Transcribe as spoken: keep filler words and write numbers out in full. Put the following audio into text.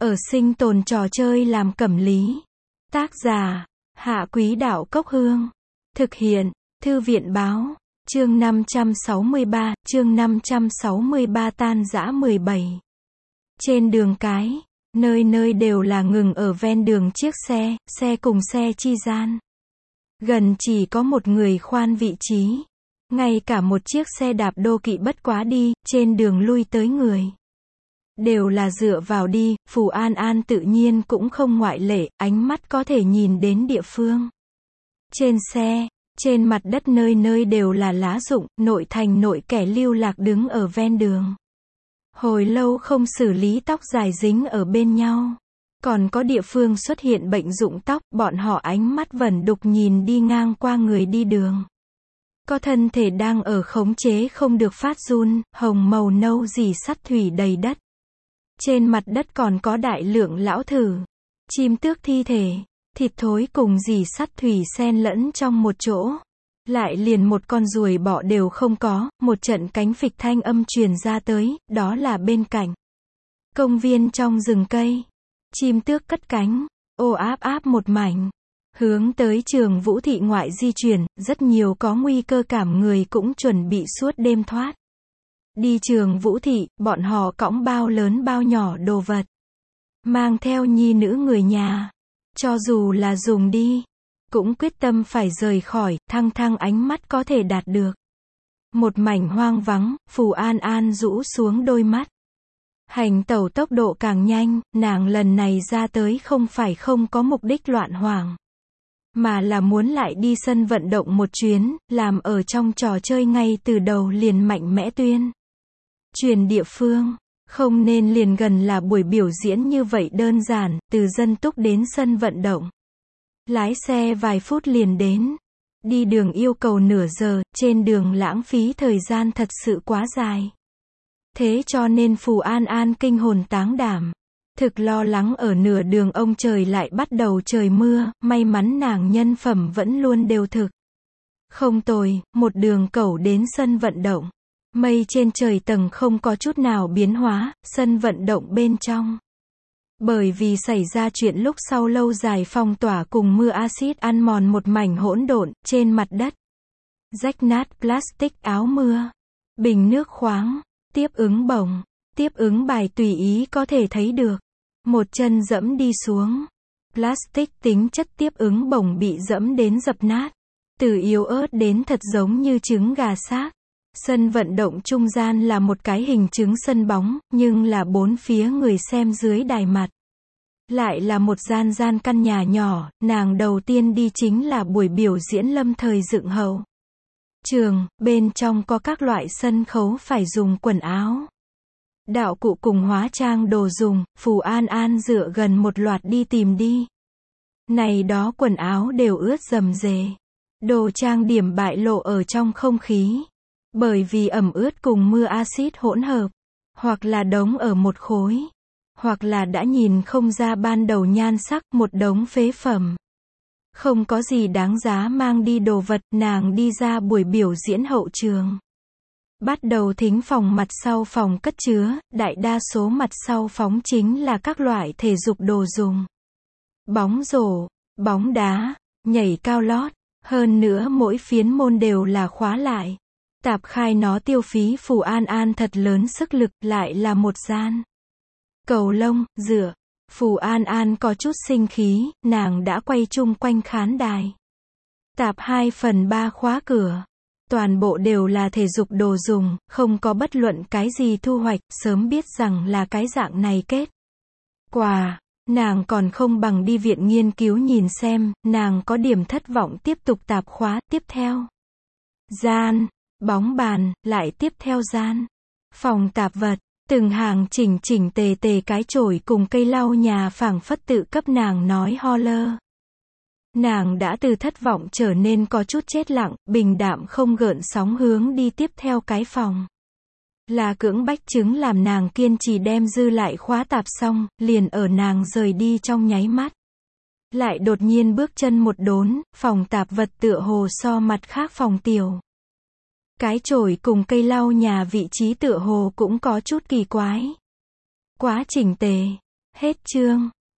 Ở sinh tồn trò chơi làm cẩm lý. Tác giả, Hạ Quý Đạo Cốc Hương. Thực hiện, Thư viện Báo. Chương năm trăm sáu mươi ba, chương năm trăm sáu mươi ba tan rã mười bảy. Trên đường cái, nơi nơi đều là ngừng ở ven đường chiếc xe, xe cùng xe chi gian. Gần chỉ có một người khoan vị trí. Ngay cả một chiếc xe đạp đô kỵ bất quá đi, trên đường lui tới người. Đều là dựa vào đi, Phù An An tự nhiên cũng không ngoại lệ, ánh mắt có thể nhìn đến địa phương. Trên xe, trên mặt đất nơi nơi đều là lá rụng, nội thành nội kẻ lưu lạc đứng ở ven đường. Hồi lâu không xử lý tóc dài dính ở bên nhau. Còn có địa phương xuất hiện bệnh rụng tóc, bọn họ ánh mắt vẩn đục nhìn đi ngang qua người đi đường. Có thân thể đang ở khống chế không được phát run, hồng màu nâu dì sắt thủy đầy đất. Trên mặt đất còn có đại lượng lão thử, chim tước thi thể, thịt thối cùng dì sắt thủy xen lẫn trong một chỗ. Lại liền một con ruồi bọ đều không có, một trận cánh phịch thanh âm truyền ra tới, đó là bên cạnh công viên trong rừng cây. Chim tước cất cánh, ô áp áp một mảnh, hướng tới trường Vũ Thị ngoại di chuyển, rất nhiều có nguy cơ cảm người cũng chuẩn bị suốt đêm thoát. Đi trường Vũ Thị, bọn họ cõng bao lớn bao nhỏ đồ vật. Mang theo nhi nữ người nhà. Cho dù là dùng đi, cũng quyết tâm phải rời khỏi, thăng thăng ánh mắt có thể đạt được. Một mảnh hoang vắng, Phù An An rũ xuống đôi mắt. Hành tẩu tốc độ càng nhanh, nàng lần này ra tới không phải không có mục đích loạn hoảng. Mà là muốn lại đi sân vận động một chuyến, làm ở trong trò chơi ngay từ đầu liền mạnh mẽ tuyên truyền địa phương. Không nên liền gần là buổi biểu diễn như vậy đơn giản, từ dân túc đến sân vận động. Lái xe vài phút liền đến. Đi đường yêu cầu nửa giờ, trên đường lãng phí thời gian thật sự quá dài. Thế cho nên Phù An An kinh hồn táng đảm. Thực lo lắng ở nửa đường ông trời lại bắt đầu trời mưa, may mắn nàng nhân phẩm vẫn luôn đều thực. Không tồi, một đường cẩu đến sân vận động. Mây trên trời tầng không có chút nào biến hóa, sân vận động bên trong. Bởi vì xảy ra chuyện lúc sau lâu dài phong tỏa cùng mưa axit ăn mòn một mảnh hỗn độn, trên mặt đất. Rách nát plastic áo mưa, bình nước khoáng, tiếp ứng bổng, tiếp ứng bài tùy ý có thể thấy được. Một chân dẫm đi xuống. Plastic tính chất tiếp ứng bổng bị dẫm đến dập nát. Từ yếu ớt đến thật giống như trứng gà xác. Sân vận động trung gian là một cái hình trứng sân bóng, nhưng là bốn phía người xem dưới đài mặt. Lại là một gian gian căn nhà nhỏ, nàng đầu tiên đi chính là buổi biểu diễn lâm thời dựng hậu trường, bên trong có các loại sân khấu phải dùng quần áo. Đạo cụ cùng hóa trang đồ dùng, Phù An An dựa gần một loạt đi tìm đi. Này đó quần áo đều ướt rầm rề. Đồ trang điểm bại lộ ở trong không khí. Bởi vì ẩm ướt cùng mưa axit hỗn hợp. Hoặc là đống ở một khối. Hoặc là đã nhìn không ra ban đầu nhan sắc, một đống phế phẩm. Không có gì đáng giá mang đi đồ vật, nàng đi ra buổi biểu diễn hậu trường. Bắt đầu thính phòng mặt sau phòng cất chứa, đại đa số mặt sau phóng chính là các loại thể dục đồ dùng. Bóng rổ, bóng đá, nhảy cao lót, hơn nữa mỗi phiến môn đều là khóa lại. Tạp khai nó tiêu phí Phù An An thật lớn sức lực, lại là một gian. Cầu lông, dựa. Phù An An có chút sinh khí, nàng đã quay chung quanh khán đài. Tạp hai phần ba khóa cửa. Toàn bộ đều là thể dục đồ dùng, không có bất luận cái gì thu hoạch, sớm biết rằng là cái dạng này kết quả, nàng còn không bằng đi viện nghiên cứu nhìn xem, nàng có điểm thất vọng tiếp tục tạp khóa, tiếp theo. Gian, bóng bàn, lại tiếp theo gian. Phòng tạp vật, từng hàng chỉnh chỉnh tề tề cái chổi cùng cây lau nhà phảng phất tự cấp nàng nói ho lơ. Nàng đã từ thất vọng trở nên có chút chết lặng, bình đạm không gợn sóng hướng đi tiếp theo cái phòng. Là cưỡng bách chứng làm nàng kiên trì đem dư lại khóa tạp xong, liền ở nàng rời đi trong nháy mắt. Lại đột nhiên bước chân một đốn, phòng tạp vật tựa hồ so mặt khác phòng tiểu. Cái chổi cùng cây lau nhà vị trí tựa hồ cũng có chút kỳ quái. Quá chỉnh tề. Hết chương.